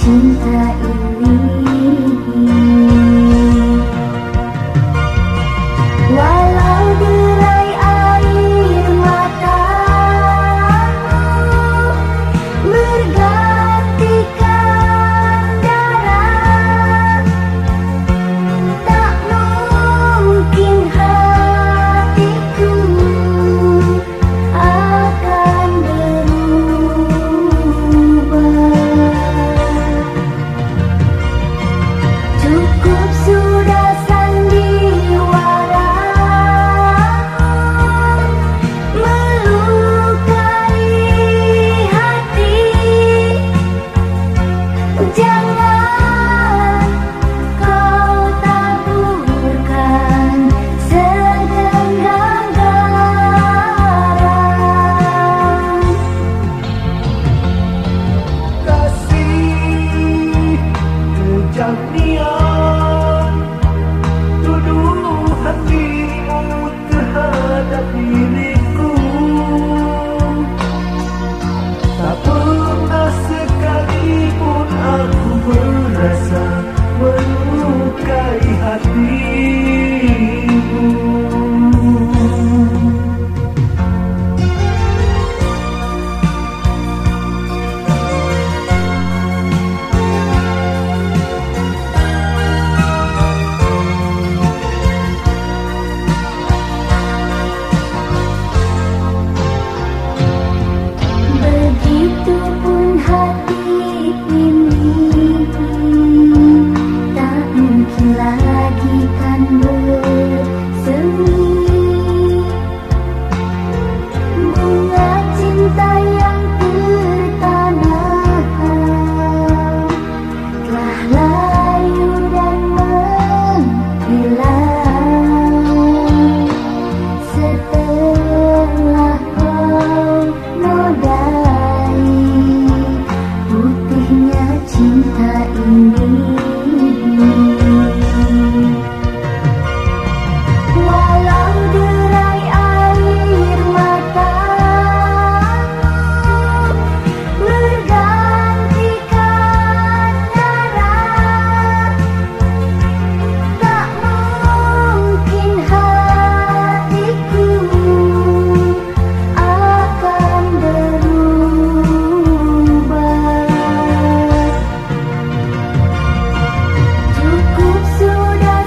cinta ini. Walau derai air matamu bergantikan darah, tak mungkin hatiku akan berubah. Cukup sudah sandiwaramu melukai hati. Jangan kau taburkan segenggam garam. Kasih kejam niat, tuduh hatimu terhadap diriku. Tak pernah sekalipun aku merasa melukai hatimu. Begitupun hati ini tak mungkin lagi kan bersemi. Bunga cinta yang tertanam telah layu dan menghilang setelah kau nodai putihnya cinta ini. Walau derai air matamu bergantikan darah, tak mungkin hatiku akan berubah. Cukup sudah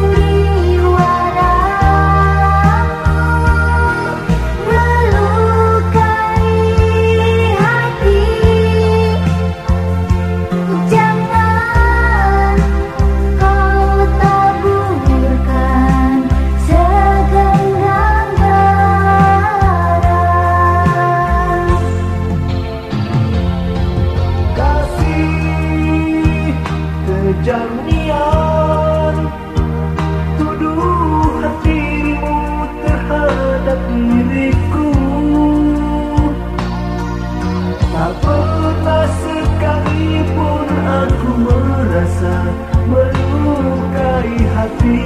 sandiwaramu melukai hati. Jangan kau taburkan segenggam garam. Kasih kejam niat, tuduh hatimu terhadap diriku. Tak pernah sekalipun aku merasa melukai hati.